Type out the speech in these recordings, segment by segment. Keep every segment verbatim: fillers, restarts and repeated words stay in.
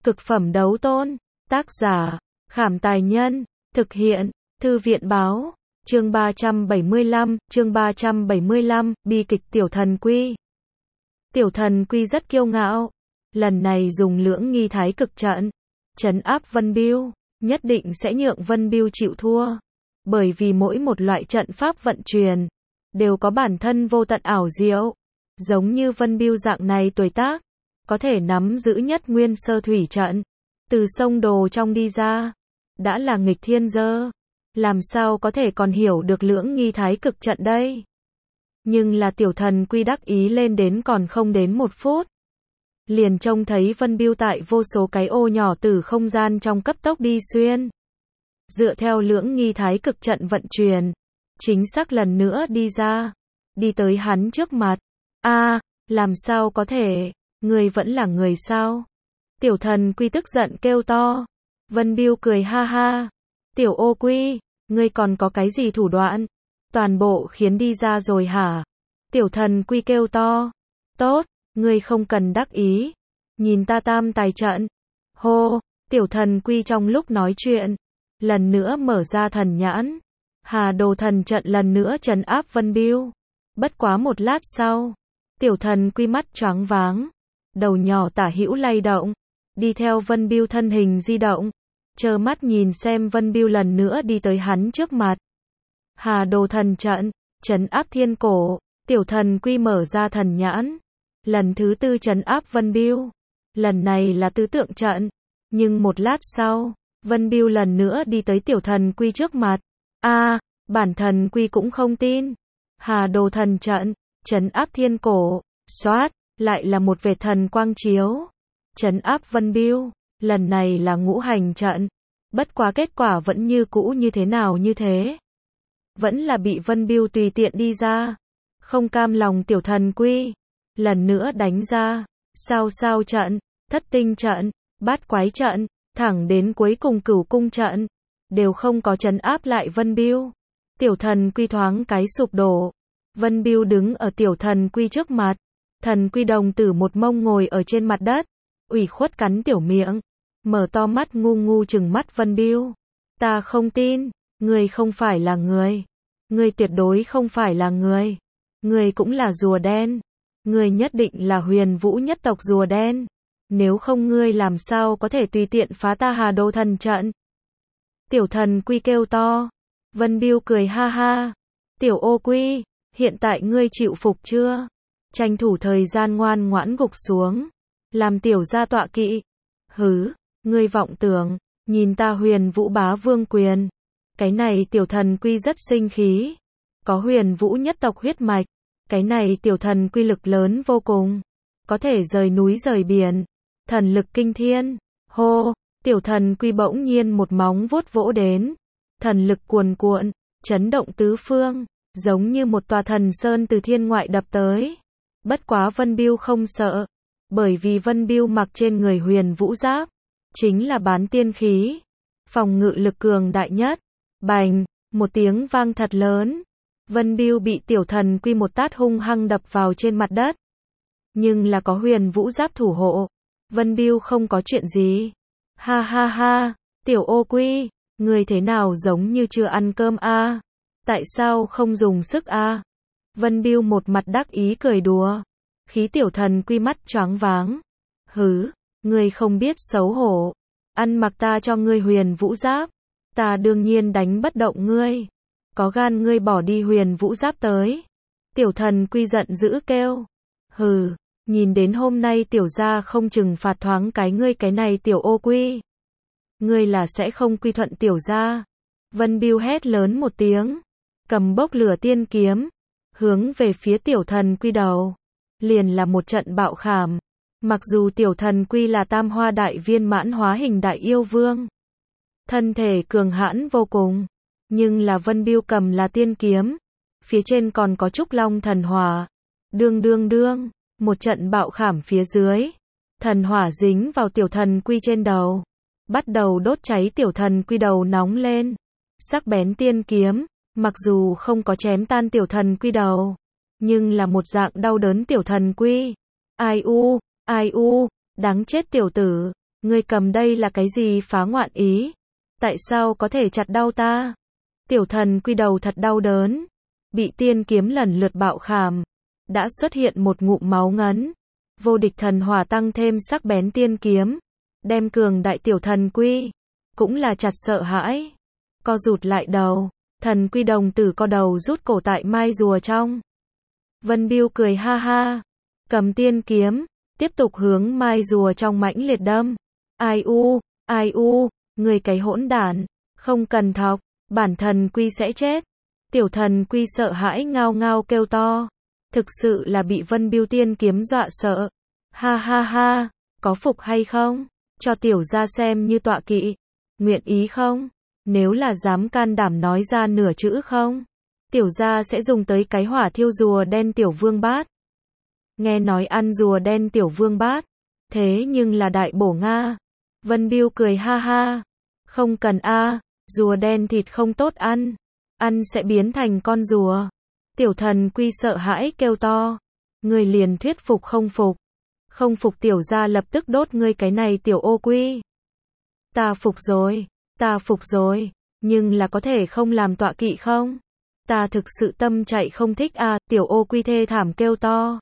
Cực phẩm đấu tôn. Tác giả, Khảm Tài Nhân. Thực hiện, Thư viện Báo. Chương ba trăm bảy mươi lăm, chương ba trăm bảy mươi lăm, bi kịch Tiểu Thần Quy. Tiểu Thần Quy rất kiêu ngạo. Lần này dùng lưỡng nghi thái cực trận, trấn áp Vân Bưu, nhất định sẽ nhượng Vân Bưu chịu thua. Bởi vì mỗi một loại trận pháp vận chuyển, đều có bản thân vô tận ảo diệu. Giống như Vân Bưu dạng này tuổi tác, có thể nắm giữ nhất nguyên sơ thủy trận, từ sông đồ trong đi ra, đã là nghịch thiên dơ. Làm sao có thể còn hiểu được lưỡng nghi thái cực trận đây? Nhưng là Tiểu Thần Quy đắc ý lên đến còn không đến một phút. Liền trông thấy Vân Bưu tại vô số cái ô nhỏ từ không gian trong cấp tốc đi xuyên. Dựa theo lưỡng nghi thái cực trận vận chuyển, chính xác lần nữa đi ra, đi tới hắn trước mặt. A, làm sao có thể, người vẫn là người sao? Tiểu Thần Quy tức giận kêu to. Vân Bưu cười ha ha. Tiểu ô quy, ngươi còn có cái gì thủ đoạn? Toàn bộ khiến đi ra rồi hả? Tiểu Thần Quy kêu to. Tốt, ngươi không cần đắc ý. Nhìn ta tam tài trận. Hô, Tiểu Thần Quy trong lúc nói chuyện, lần nữa mở ra thần nhãn. Hà Đồ thần trận lần nữa trấn áp Vân Bưu. Bất quá một lát sau, Tiểu Thần Quy mắt choáng váng, đầu nhỏ tả hữu lay động, đi theo Vân Bưu thân hình di động, trơ mắt nhìn xem Vân Bưu lần nữa đi tới hắn trước mặt. Hà Đồ thần trận, trấn áp thiên cổ. Tiểu Thần Quy mở ra thần nhãn, lần thứ tư trấn áp Vân Bưu. Lần này là tứ tượng trận, nhưng một lát sau, Vân Bưu lần nữa đi tới Tiểu Thần Quy trước mặt. A, bản Thần Quy cũng không tin. Hà Đồ thần trận, trấn áp thiên cổ. Xoát, lại là một vệt thần quang chiếu, trấn áp Vân Bưu. Lần này là ngũ hành trận, bất quá kết quả vẫn như cũ như thế nào như thế. Vẫn là bị Vân Bưu tùy tiện đi ra. Không cam lòng Tiểu Thần Quy, lần nữa đánh ra, sao sao trận, thất tinh trận, bát quái trận, thẳng đến cuối cùng cửu cung trận, đều không có trấn áp lại Vân Bưu. Tiểu Thần Quy thoáng cái sụp đổ. Vân Bưu đứng ở Tiểu Thần Quy trước mặt. Thần Quy đồng tử một mông ngồi ở trên mặt đất, ủy khuất cắn tiểu miệng, mở to mắt ngu ngu trừng mắt Vân Bưu. Ta không tin, ngươi không phải là người. Ngươi tuyệt đối không phải là người. Ngươi cũng là rùa đen. Ngươi nhất định là Huyền Vũ nhất tộc rùa đen. Nếu không ngươi làm sao có thể tùy tiện phá ta Hà Đồ thần trận? Tiểu Thần Quy kêu to. Vân Bưu cười ha ha. Tiểu ô quy, hiện tại ngươi chịu phục chưa? Tranh thủ thời gian ngoan ngoãn gục xuống, làm tiểu gia tọa kỵ. Hứ, ngươi vọng tưởng, nhìn ta Huyền Vũ bá vương quyền. Cái này Tiểu Thần Quy rất sinh khí. Có Huyền Vũ nhất tộc huyết mạch, cái này Tiểu Thần Quy lực lớn vô cùng, có thể rời núi rời biển, thần lực kinh thiên. Hô, Tiểu Thần Quy bỗng nhiên một móng vuốt vỗ đến, thần lực cuồn cuộn, chấn động tứ phương, giống như một tòa thần sơn từ thiên ngoại đập tới. Bất quá Vân Bưu không sợ, bởi vì Vân Bưu mặc trên người Huyền Vũ giáp, chính là bán tiên khí, phòng ngự lực cường đại nhất. Bành, một tiếng vang thật lớn, Vân Bưu bị Tiểu Thần Quy một tát hung hăng đập vào trên mặt đất. Nhưng là có Huyền Vũ giáp thủ hộ, Vân Bưu không có chuyện gì. Ha ha ha, Tiểu ô quy, người thế nào giống như chưa ăn cơm a? Tại sao không dùng sức a? Vân Bưu một mặt đắc ý cười đùa, khí Tiểu Thần Quy mắt choáng váng. Hứ, ngươi không biết xấu hổ, ăn mặc ta cho ngươi Huyền Vũ giáp, ta đương nhiên đánh bất động ngươi. Có gan ngươi bỏ đi Huyền Vũ giáp tới. Tiểu Thần Quy giận dữ kêu. Hừ, nhìn đến hôm nay tiểu gia không trừng phạt thoáng cái ngươi cái này tiểu ô quy, ngươi là sẽ không quy thuận tiểu gia. Vân Bưu hét lớn một tiếng, cầm bốc lửa tiên kiếm, hướng về phía Tiểu Thần Quy đầu, liền là một trận bạo khảm. Mặc dù Tiểu Thần Quy là tam hoa đại viên mãn hóa hình đại yêu vương, thân thể cường hãn vô cùng, nhưng là Vân Bưu cầm là tiên kiếm, phía trên còn có Trúc Long thần hỏa. Đương đương đương, một trận bạo khảm phía dưới, thần hỏa dính vào Tiểu Thần Quy trên đầu, bắt đầu đốt cháy Tiểu Thần Quy đầu nóng lên. Sắc bén tiên kiếm, mặc dù không có chém tan Tiểu Thần Quy đầu, nhưng là một dạng đau đớn Tiểu Thần Quy. Ai u, ai u, đáng chết tiểu tử, Ngươi cầm đây là cái gì phá ngoạn ý? Tại sao có thể chặt đau ta? Tiểu thần quy đầu thật đau đớn. Bị tiên kiếm lần lượt bạo khảm. Đã xuất hiện một ngụm máu ngấn. Vô địch thần hỏa tăng thêm sắc bén tiên kiếm. Đem cường đại tiểu thần quy. Cũng là chặt sợ hãi. Co rụt lại đầu. Thần quy đồng tử co đầu rút cổ tại mai rùa trong. Vân Biêu cười ha ha. Cầm tiên kiếm. Tiếp tục hướng mai rùa trong mãnh liệt đâm. Ai u, ai u, người cái hỗn đản. Không cần thọc. Bản thần quy sẽ chết. Tiểu thần quy sợ hãi ngao ngao kêu to. Thực sự là bị Vân Biêu tiên kiếm dọa sợ. Ha ha ha. Có phục hay không? Cho tiểu gia xem như tọa kỵ. Nguyện ý không? Nếu là dám can đảm nói ra nửa chữ không? Tiểu gia sẽ dùng tới cái hỏa thiêu rùa đen tiểu vương bát. Nghe nói ăn rùa đen tiểu vương bát. Thế nhưng là đại bổ Nga. Vân Biêu cười ha ha. Không cần a, rùa đen thịt không tốt ăn. Ăn sẽ biến thành con rùa. Tiểu thần quy sợ hãi kêu to. Người liền thuyết phục không phục. Không phục tiểu gia lập tức đốt ngươi cái này tiểu ô quy. Ta phục rồi, ta phục rồi, nhưng là có thể không làm tọa kỵ không? Ta thực sự tâm chạy không thích a, tiểu ô quy thê thảm kêu to.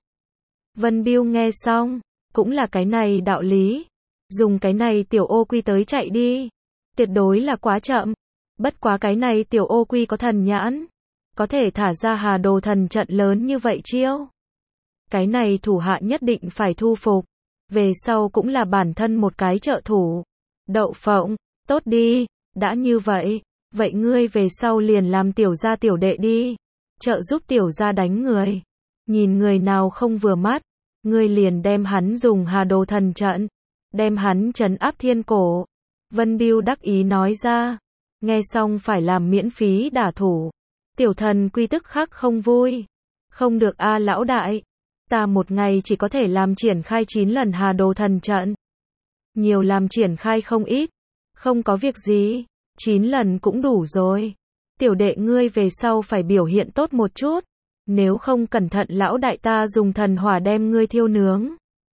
Vân Biêu nghe xong, cũng là cái này đạo lý. Dùng cái này tiểu ô quy tới chạy đi. Tuyệt đối là quá chậm. Bất quá cái này tiểu ô quy có thần nhãn. Có thể thả ra hà đồ thần trận lớn như vậy chiêu. Cái này thủ hạ nhất định phải thu phục. Về sau cũng là bản thân một cái trợ thủ. Đậu phộng, tốt đi, đã như vậy. Vậy ngươi về sau liền làm tiểu gia tiểu đệ đi. Trợ giúp tiểu gia đánh người. Nhìn người nào không vừa mắt. Ngươi liền đem hắn dùng hà đồ thần trận. Đem hắn trấn áp thiên cổ. Vân Biêu đắc ý nói ra. Nghe xong phải làm miễn phí đả thủ. Tiểu thần quy tức khắc không vui. Không được a lão đại. Ta một ngày chỉ có thể làm triển khai chín lần hà đồ thần trận. Nhiều làm triển khai không ít. Không có việc gì. chín lần cũng đủ rồi. Tiểu đệ ngươi về sau phải biểu hiện tốt một chút. Nếu không cẩn thận lão đại ta dùng thần hỏa đem ngươi thiêu nướng.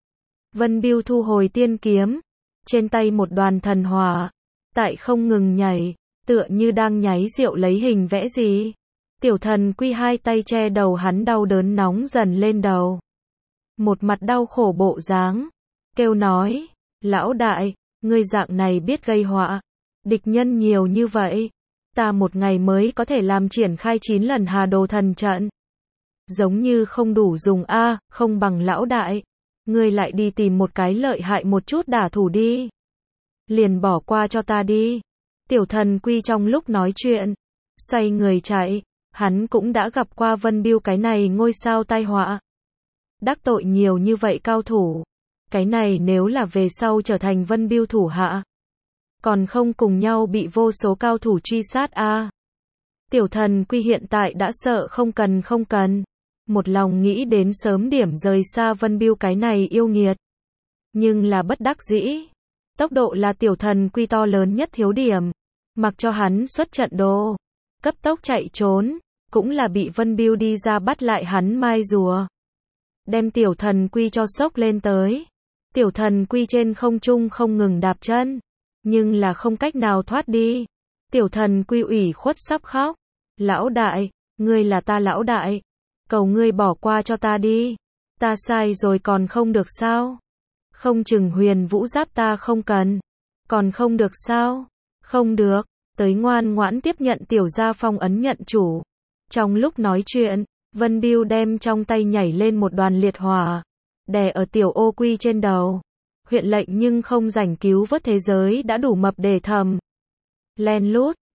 Vân Biêu thu hồi tiên kiếm. Trên tay một đoàn thần hỏa. Tại không ngừng nhảy. Tựa như đang nháy rượu lấy hình vẽ gì. Tiểu thần quy hai tay che đầu hắn đau đớn nóng dần lên đầu. Một mặt đau khổ bộ dáng. Kêu nói. Lão đại, ngươi dạng này biết gây họa. Địch nhân nhiều như vậy. Ta một ngày mới có thể làm triển khai chín lần hà đồ thần trận. Giống như không đủ dùng a, không bằng lão đại. Ngươi lại đi tìm một cái lợi hại một chút đả thủ đi. Liền bỏ qua cho ta đi. Tiểu thần quy trong lúc nói chuyện. Xoay người chạy. Hắn cũng đã gặp qua Vân Biêu cái này ngôi sao tai họa. Đắc tội nhiều như vậy cao thủ. Cái này nếu là về sau trở thành Vân Biêu thủ hạ. Còn không cùng nhau bị vô số cao thủ truy sát a. À. Tiểu thần quy hiện tại đã sợ không cần không cần. Một lòng nghĩ đến sớm điểm rời xa Vân Biêu cái này yêu nghiệt. Nhưng là bất đắc dĩ. Tốc độ là tiểu thần quy to lớn nhất thiếu điểm. Mặc cho hắn xuất trận đồ. Cấp tốc chạy trốn. Cũng là bị Vân Biêu đi ra bắt lại hắn mai rùa. Đem tiểu thần quy cho sốc lên tới. Tiểu thần quy trên không trung không ngừng đạp chân. Nhưng là không cách nào thoát đi. Tiểu thần quy ủy khuất sắp khóc. Lão đại, ngươi là ta lão đại. Cầu ngươi bỏ qua cho ta đi. Ta sai rồi còn không được sao? Không chừng huyền vũ giáp ta không cần. Còn không được sao? Không được. Tới ngoan ngoãn tiếp nhận tiểu gia phong ấn nhận chủ. Trong lúc nói chuyện, Vân Biêu đem trong tay nhảy lên một đoàn liệt hỏa. Đè ở tiểu ô quy trên đầu. Huyện lệnh nhưng không rảnh cứu vớt thế giới đã đủ mập để thầm. Len lút,